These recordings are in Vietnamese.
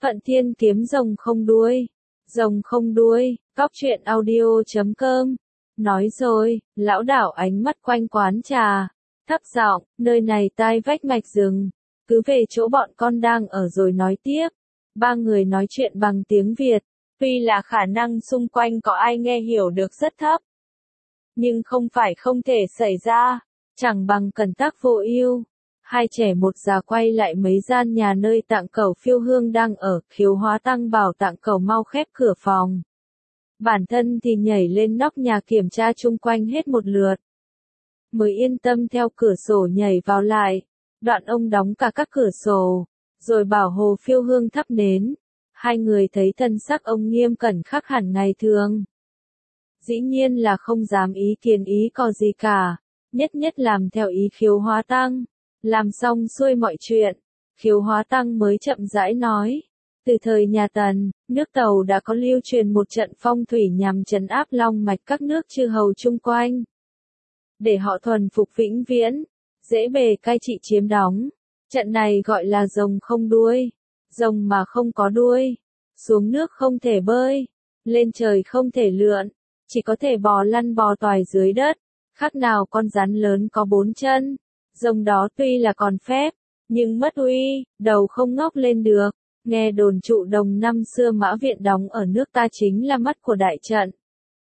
Phận Thiên kiếm rồng không đuôi. Rồng không đuôi, cóc truyện audio.com. Nói rồi, lão đảo ánh mắt quanh quán trà. Thấp giọng, nơi này tai vách mạch rừng. Cứ về chỗ bọn con đang ở rồi nói tiếp. Ba người nói chuyện bằng tiếng Việt. Tuy là khả năng xung quanh có ai nghe hiểu được rất thấp. Nhưng không phải không thể xảy ra. Chẳng bằng cẩn tắc vô ưu. Hai trẻ một già quay lại mấy gian nhà nơi Tạng Cẩu Phiêu Hương đang ở, Khiếu Hóa Tăng bảo Tạng Cẩu mau khép cửa phòng. Bản thân thì nhảy lên nóc nhà kiểm tra chung quanh hết một lượt. Mới yên tâm theo cửa sổ nhảy vào lại. Đoạn ông đóng cả các cửa sổ, rồi bảo Hồ Phiêu Hương thắp nến. Hai người thấy thân sắc ông nghiêm cẩn khác hẳn ngày thường. Dĩ nhiên là không dám ý kiến ý có gì cả, nhất nhất làm theo ý Khiếu Hóa Tăng. Làm xong xuôi mọi chuyện, Khiếu Hóa Tăng mới chậm rãi nói. Từ thời nhà Tần, nước Tàu đã có lưu truyền một trận phong thủy nhằm trấn áp long mạch các nước chư hầu chung quanh. Để họ thuần phục vĩnh viễn, dễ bề cai trị chiếm đóng. Trận này gọi là rồng không đuôi. Rồng mà không có đuôi. Xuống nước không thể bơi. Lên trời không thể lượn. Chỉ có thể bò lăn bò toài dưới đất. Khác nào con rắn lớn có 4 chân. Rồng đó tuy là còn phép, nhưng mất uy, đầu không ngóc lên được. Nghe đồn Trụ Đồng năm xưa Mã Viện đóng ở nước ta chính là mắt của đại trận.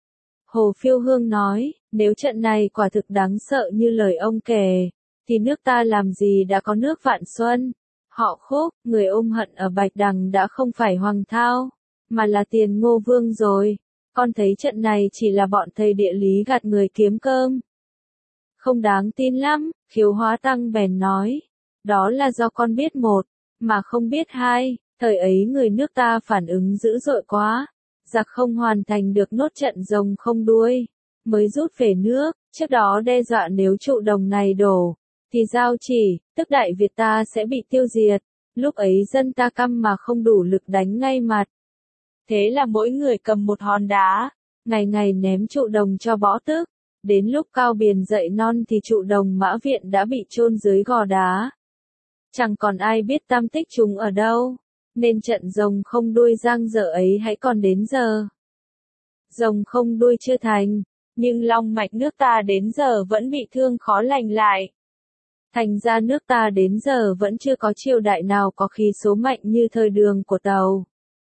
Hồ Phiêu Hương nói, nếu trận này quả thực đáng sợ như lời ông kể, thì nước ta làm gì đã có nước Vạn Xuân. Họ Khúc, người ôm hận ở Bạch Đằng đã không phải Hoàng Thao, mà là Tiền Ngô Vương rồi. Con thấy trận này chỉ là bọn thầy địa lý gạt người kiếm cơm. Không đáng tin lắm, Khiếu Hóa Tăng bèn nói. Đó là do con biết một, mà không biết hai. Thời ấy người nước ta phản ứng dữ dội quá. Giặc không hoàn thành được nốt trận rồng không đuôi, mới rút về nước. Trước đó đe dọa nếu Trụ Đồng này đổ, thì giao chỉ, tức Đại Việt ta sẽ bị tiêu diệt. Lúc ấy dân ta căm mà không đủ lực đánh ngay mặt. Thế là mỗi người cầm một hòn đá, ngày ngày ném Trụ Đồng cho bỏ tức. Đến lúc Cao Biền dậy non thì Trụ Đồng Mã Viện đã bị chôn dưới gò đá. Chẳng còn ai biết tam tích chúng ở đâu, nên trận rồng không đuôi giang dở ấy hãy còn đến giờ. Rồng không đuôi chưa thành, nhưng long mạch nước ta đến giờ vẫn bị thương khó lành lại. Thành ra nước ta đến giờ vẫn chưa có triều đại nào có khí số mạnh như thời Đường của Tàu.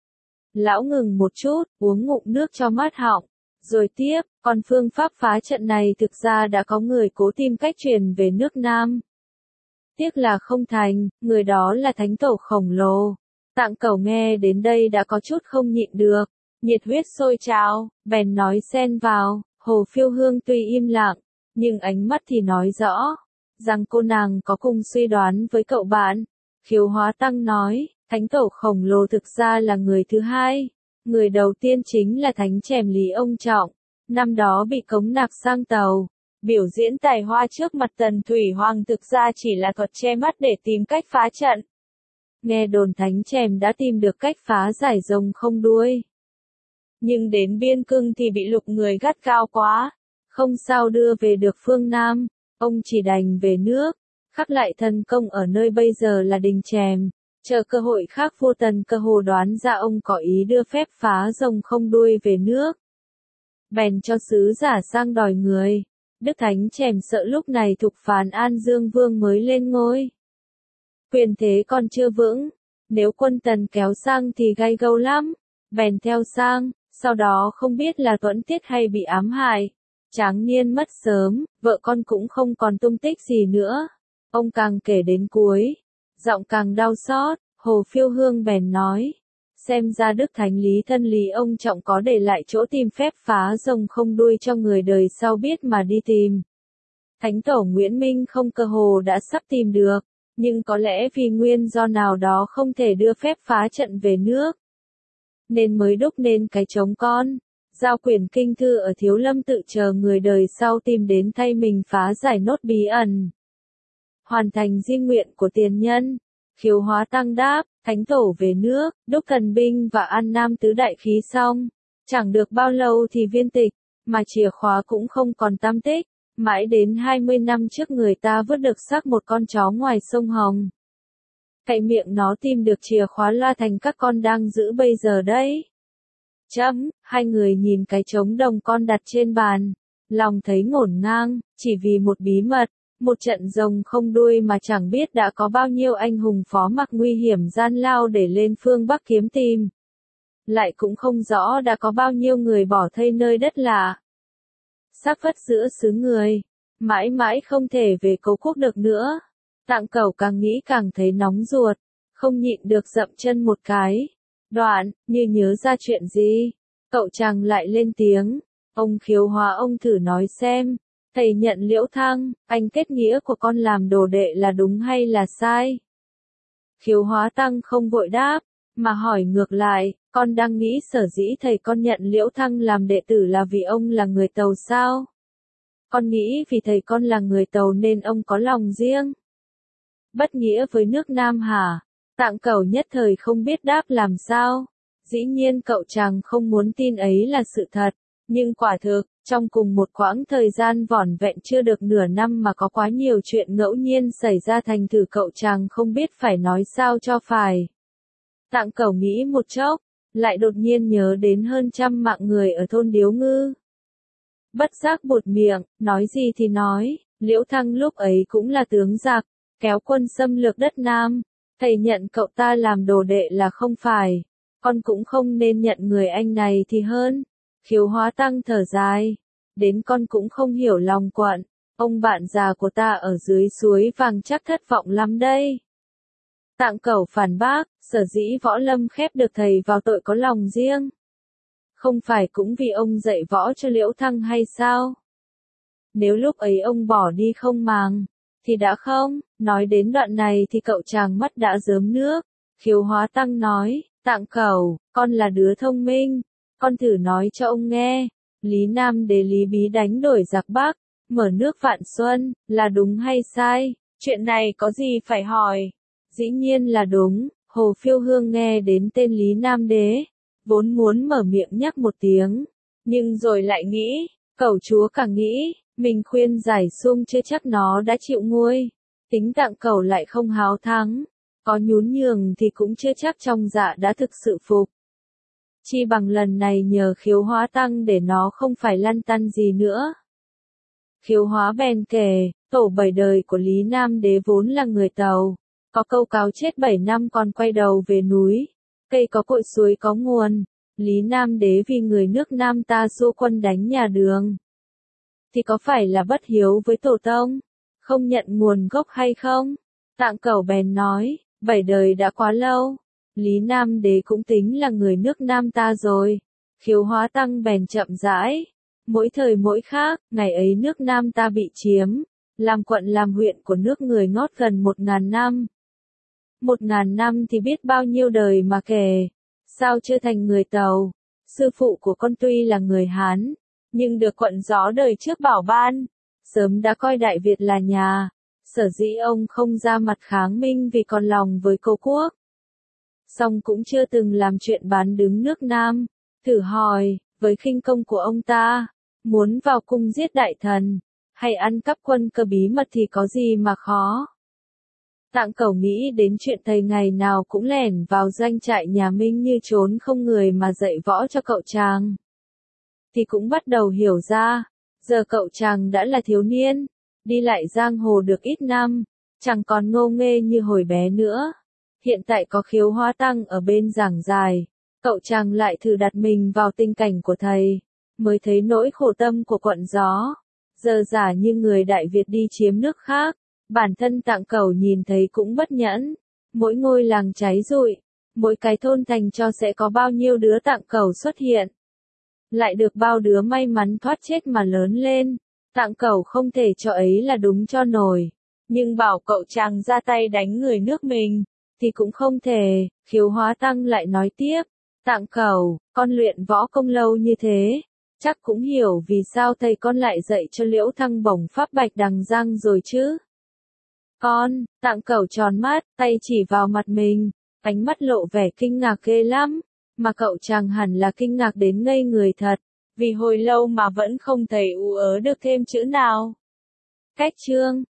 Lão ngừng một chút, uống ngụm nước cho mát họng. Rồi tiếp, còn phương pháp phá trận này thực ra đã có người cố tìm cách truyền về nước Nam. Tiếc là không thành, người đó là thánh tổ khổng lồ. Tạng Cẩu nghe đến đây đã có chút không nhịn được, nhiệt huyết sôi trào, bèn nói xen vào. Hồ Phiêu Hương tuy im lặng, nhưng ánh mắt thì nói rõ, rằng cô nàng có cùng suy đoán với cậu bạn. Khiếu Hóa Tăng nói, thánh tổ khổng lồ thực ra là người thứ hai. Người đầu tiên chính là thánh chèm Lý Ông Trọng, năm đó bị cống nạp sang Tàu, biểu diễn tài hoa trước mặt Tần Thủy Hoàng thực ra chỉ là thuật che mắt để tìm cách phá trận. Nghe đồn thánh chèm đã tìm được cách phá giải rồng không đuôi. Nhưng đến biên cương thì bị lục người gắt gao quá, không sao đưa về được phương Nam, ông chỉ đành về nước, khắc lại thần công ở nơi bây giờ là Đình Chèm. Chờ cơ hội khác vua Tần Cơ hồ đoán ra ông có ý đưa phép phá rồng không đuôi về nước. Bèn cho sứ giả sang đòi người. Đức Thánh Chèm sợ lúc này thục phán An Dương Vương mới lên ngôi. Quyền thế còn chưa vững, nếu quân Tần kéo sang thì gay gâu lắm. Bèn theo sang, sau đó không biết là tuẫn tiết hay bị ám hại. Tráng niên mất sớm, vợ con cũng không còn tung tích gì nữa. Ông càng kể đến cuối, giọng càng đau xót. Hồ Phiêu Hương bèn nói, xem ra Đức Thánh Lý thân Lý Ông Trọng có để lại chỗ tìm phép phá rồng không đuôi cho người đời sau biết mà đi tìm. Thánh tổ Nguyễn Minh không cơ hồ đã sắp tìm được, nhưng có lẽ vì nguyên do nào đó không thể đưa phép phá trận về nước, nên mới đúc nên cái trống con, giao quyển kinh thư ở Thiếu Lâm tự chờ người đời sau tìm đến thay mình phá giải nốt bí ẩn. Hoàn thành di nguyện của tiền nhân. Khiếu Hóa Tăng đáp, thánh tổ về nước, đúc thần binh và An Nam tứ đại khí xong. Chẳng được bao lâu thì viên tịch, mà chìa khóa cũng không còn tăm tích. Mãi đến 20 năm trước người ta vớt được xác một con chó ngoài sông Hồng. Cậy miệng nó tìm được chìa khóa La Thành các con đang giữ bây giờ đấy. Hai người nhìn cái trống đồng con đặt trên bàn, lòng thấy ngổn ngang, chỉ vì một bí mật, một trận rồng không đuôi mà chẳng biết đã có bao nhiêu anh hùng phó mặc nguy hiểm gian lao để lên phương Bắc kiếm tìm. Lại cũng không rõ đã có bao nhiêu người bỏ thây nơi đất lạ. Xác phất giữa xứ người, mãi mãi không thể về Cố Quốc được nữa. Tạng Cẩu càng nghĩ càng thấy nóng ruột, không nhịn được dậm chân một cái. Đoạn, như nhớ ra chuyện gì, cậu chàng lại lên tiếng, ông Khiếu Hóa ông thử nói xem, thầy nhận Liễu Thăng, anh kết nghĩa của con làm đồ đệ là đúng hay là sai? Khiếu Hóa Tăng không vội đáp, mà hỏi ngược lại, con đang nghĩ sở dĩ thầy con nhận Liễu Thăng làm đệ tử là vì ông là người Tàu sao? Con nghĩ vì thầy con là người Tàu nên ông có lòng riêng. Bất nghĩa với nước Nam hả? Tạng Cẩu nhất thời không biết đáp làm sao. Dĩ nhiên cậu chàng không muốn tin ấy là sự thật, nhưng quả thực, trong cùng một quãng thời gian vỏn vẹn chưa được nửa năm mà có quá nhiều chuyện ngẫu nhiên xảy ra thành thử cậu chàng không biết phải nói sao cho phải. Tạng Cẩu nghĩ một chốc, lại đột nhiên nhớ đến hơn 100 mạng người ở thôn Điếu Ngư. Bất giác buột miệng, nói gì thì nói, Liễu Thăng lúc ấy cũng là tướng giặc, kéo quân xâm lược đất Nam. Thầy nhận cậu ta làm đồ đệ là không phải, con cũng không nên nhận người anh này thì hơn. Khiếu Hóa Tăng thở dài, đến con cũng không hiểu lòng quận, ông bạn già của ta ở dưới suối vàng chắc thất vọng lắm đây. Tạng Cẩu phản bác, sở dĩ Võ Lâm khép được thầy vào tội có lòng riêng. Không phải cũng vì ông dạy võ cho Liễu Thăng hay sao? Nếu lúc ấy ông bỏ đi không màng, thì đã không, nói đến đoạn này thì cậu chàng mắt đã rớm nước. Khiếu Hóa Tăng nói, Tạng Cẩu, con là đứa thông minh, con thử nói cho ông nghe, Lý Nam Đế Lý Bí đánh đổi giặc Bắc, mở nước Vạn Xuân, là đúng hay sai? Chuyện này có gì phải hỏi? Dĩ nhiên là đúng. Hồ Phiêu Hương nghe đến tên Lý Nam Đế, vốn muốn mở miệng nhắc một tiếng, nhưng rồi lại nghĩ, Cẩu chúa càng nghĩ, mình khuyên giải sung chưa chắc nó đã chịu nguôi. Tính Tạng Cẩu lại không háo thắng, có nhún nhường thì cũng chưa chắc trong dạ đã thực sự phục. Chi bằng lần này nhờ Khiếu Hóa Tăng để nó không phải lăn tăn gì nữa. Khiếu Hóa bèn kể, tổ 7 đời của Lý Nam Đế vốn là người Tàu, có câu cáo chết 7 năm còn quay đầu về núi, cây có cội suối có nguồn. Lý Nam Đế vì người nước Nam ta xua quân đánh nhà Đường, thì có phải là bất hiếu với tổ tông, không nhận nguồn gốc hay không? Tạng Cẩu bèn nói, 7 đời đã quá lâu, Lý Nam Đế cũng tính là người nước Nam ta rồi. Khiếu Hóa Tăng bèn chậm rãi, mỗi thời mỗi khác, ngày ấy nước Nam ta bị chiếm, làm quận làm huyện của nước người ngót gần 1000 năm. 1000 năm thì biết bao nhiêu đời mà kể, sao chưa thành người Tàu? Sư phụ của con tuy là người Hán, nhưng được quận gió đời trước bảo ban, sớm đã coi Đại Việt là nhà, sở dĩ ông không ra mặt kháng minh vì còn lòng với Cố Quốc. Song cũng chưa từng làm chuyện bán đứng nước Nam. Thử hỏi, với khinh công của ông ta, muốn vào cung giết đại thần, hay ăn cắp quân cơ bí mật thì có gì mà khó. Tạng Cẩu nghĩ đến chuyện thầy ngày nào cũng lẻn vào doanh trại nhà Minh như trốn không người mà dạy võ cho cậu chàng, thì cũng bắt đầu hiểu ra, giờ cậu chàng đã là thiếu niên, đi lại giang hồ được ít năm, chẳng còn ngô nghê như hồi bé nữa. Hiện tại có Khiếu Hóa Tăng ở bên giảng giải, cậu chàng lại thử đặt mình vào tình cảnh của thầy, mới thấy nỗi khổ tâm của quận gió. Giờ giả như người Đại Việt đi chiếm nước khác, bản thân Tạng Cẩu nhìn thấy cũng bất nhẫn. Mỗi ngôi làng cháy rụi, mỗi cái thôn thành cho sẽ có bao nhiêu đứa Tạng Cẩu xuất hiện. Lại được bao đứa may mắn thoát chết mà lớn lên. Tạng Cẩu không thể cho ấy là đúng cho nổi. Nhưng bảo cậu chàng ra tay đánh người nước mình, thì cũng không thể. Khiếu Hóa Tăng lại nói tiếp, Tạng Cẩu, con luyện võ công lâu như thế, chắc cũng hiểu vì sao thầy con lại dạy cho Liễu Thăng bổng pháp bạch đằng giang rồi chứ. Con, Tạng Cẩu tròn mắt, tay chỉ vào mặt mình, ánh mắt lộ vẻ kinh ngạc ghê lắm, mà cậu chàng hẳn là kinh ngạc đến ngây người thật, vì hồi lâu mà vẫn không thấy ú ớ được thêm chữ nào. Cách chương